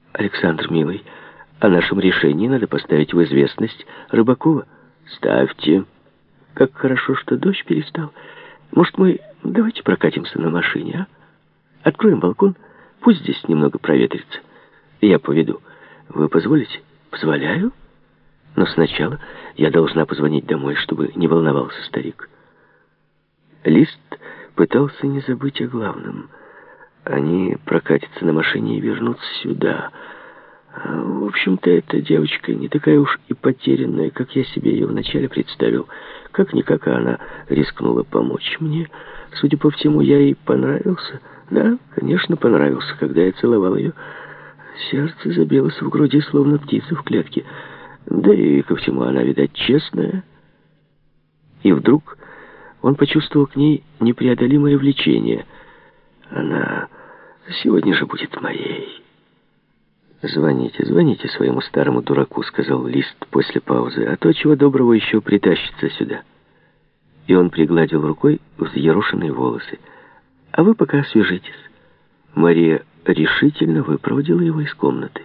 Александр, милый, о нашем решении надо поставить в известность Рыбакова. Ставьте. Как хорошо, что дождь перестал. Может, мы давайте прокатимся на машине, а? Откроем балкон, пусть здесь немного проветрится. Я поведу. Вы позволите? Позволяю. Но сначала я должна позвонить домой, чтобы не волновался старик. Лист пытался не забыть о главном. Они прокатятся на машине и вернутся сюда. В общем-то, эта девочка не такая уж и потерянная, как я себе ее вначале представил. Как-никак она рискнула помочь мне. Судя по всему, я ей понравился. Да, конечно, понравился, когда я целовал ее. Сердце забилось в груди, словно птица в клетке. Да и ко всему она, видать, честная. И вдруг он почувствовал к ней непреодолимое влечение. Она сегодня же будет моей. «Звоните своему старому дураку», — сказал Лист после паузы, «а то, чего доброго, еще притащится сюда». И он пригладил рукой взъерошенные волосы. «А вы пока освежитесь». Мария решительно выпроводила его из комнаты.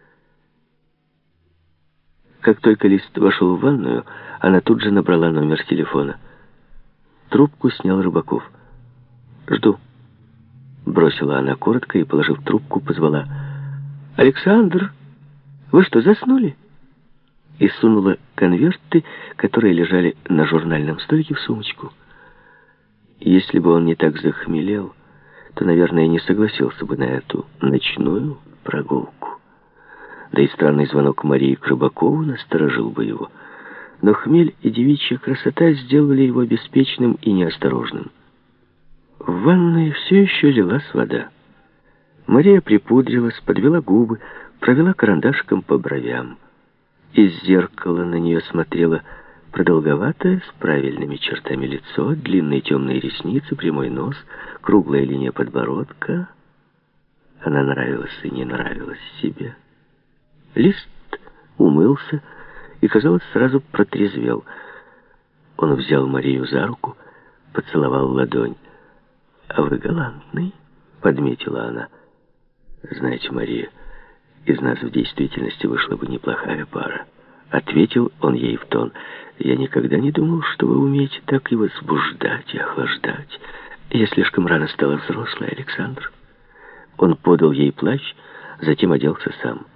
Как только Лист вошел в ванную, она тут же набрала номер телефона. Трубку снял Рыбаков. «Жду», — бросила она коротко и, положив трубку, позвала: «Александр, вы что, заснули?» И сунула конверты, которые лежали на журнальном столике, в сумочку. Если бы он не так захмелел, то, наверное, не согласился бы на эту ночную прогулку. Да и странный звонок Марии к Рыбакову насторожил бы его. Но хмель и девичья красота сделали его беспечным и неосторожным. В ванной все еще лилась вода. Мария припудрилась, подвела губы, провела карандашиком по бровям. Из зеркала на нее смотрело продолговатое, с правильными чертами лицо, длинные темные ресницы, прямой нос, круглая линия подбородка. Она нравилась и не нравилась себе. Лист умылся и, казалось, сразу протрезвел. Он взял Марию за руку, поцеловал ладонь. «А вы галантный», — подметила она. «Знаете, Мария, из нас в действительности вышла бы неплохая пара», — ответил он ей в тон. «Я никогда не думал, что вы умеете так и возбуждать, и охлаждать. Я слишком рано стала взрослой, Александр». Он подал ей плащ, затем оделся сам.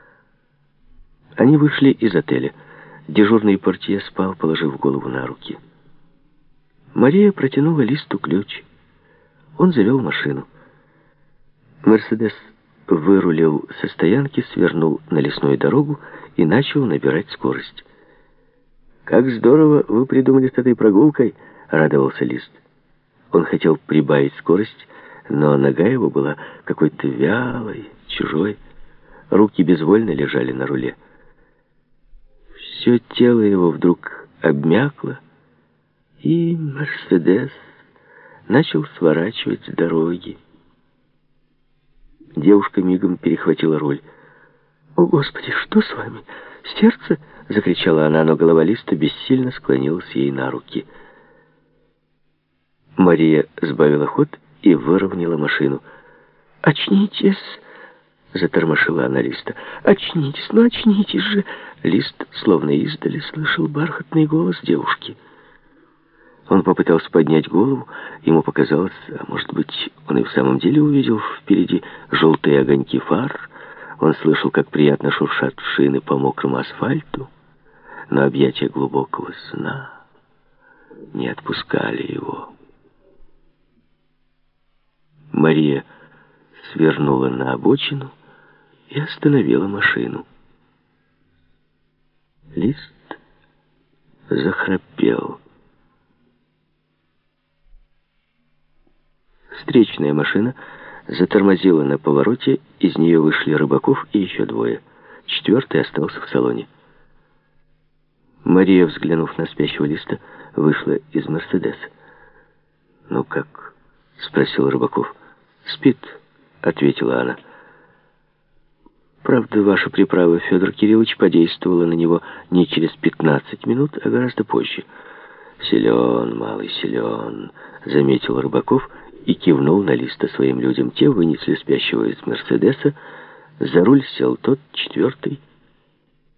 Они вышли из отеля. Дежурный портье спал, положив голову на руки. Мария протянула Листу ключ. Он завел машину. «Мерседес» вырулил со стоянки, свернул на лесную дорогу и начал набирать скорость. «Как здорово вы придумали с этой прогулкой!» — радовался Лист. Он хотел прибавить скорость, но нога его была какой-то вялой, чужой. Руки безвольно лежали на руле. Все тело его вдруг обмякло, и «Мерседес» начал сворачивать с дороги. Девушка мигом перехватила руль. «О, Господи, что с вами? Сердце?» — закричала она, но голова Листа бессильно склонилась ей на руки. Мария сбавила ход и выровняла машину. «Очнитесь!» — затормошила она Листа. «Очнитесь, ну очнитесь же!» Лист, словно издали, слышал бархатный голос девушки. Он попытался поднять голову. Ему показалось, а может быть, он и в самом деле увидел впереди желтые огоньки фар. Он слышал, как приятно шуршат шины по мокрому асфальту. Но объятия глубокого сна не отпускали его. Мария свернула на обочину и остановила машину. Лист захрапел. Встречная машина затормозила на повороте, из нее вышли Рыбаков и еще двое. Четвертый остался в салоне. Мария, взглянув на спящего Листа, вышла из «Мерседеса». «Ну как?» — спросил Рыбаков. «Спит», — ответила она. Правда, ваша приправа, Федор Кириллович, подействовала на него не через 15 минут, а гораздо позже. «Силен, малый, силен», — заметил Рыбаков и кивнул на Листа своим людям. Те вынесли спящего из «Мерседеса», За руль сел тот, четвертый.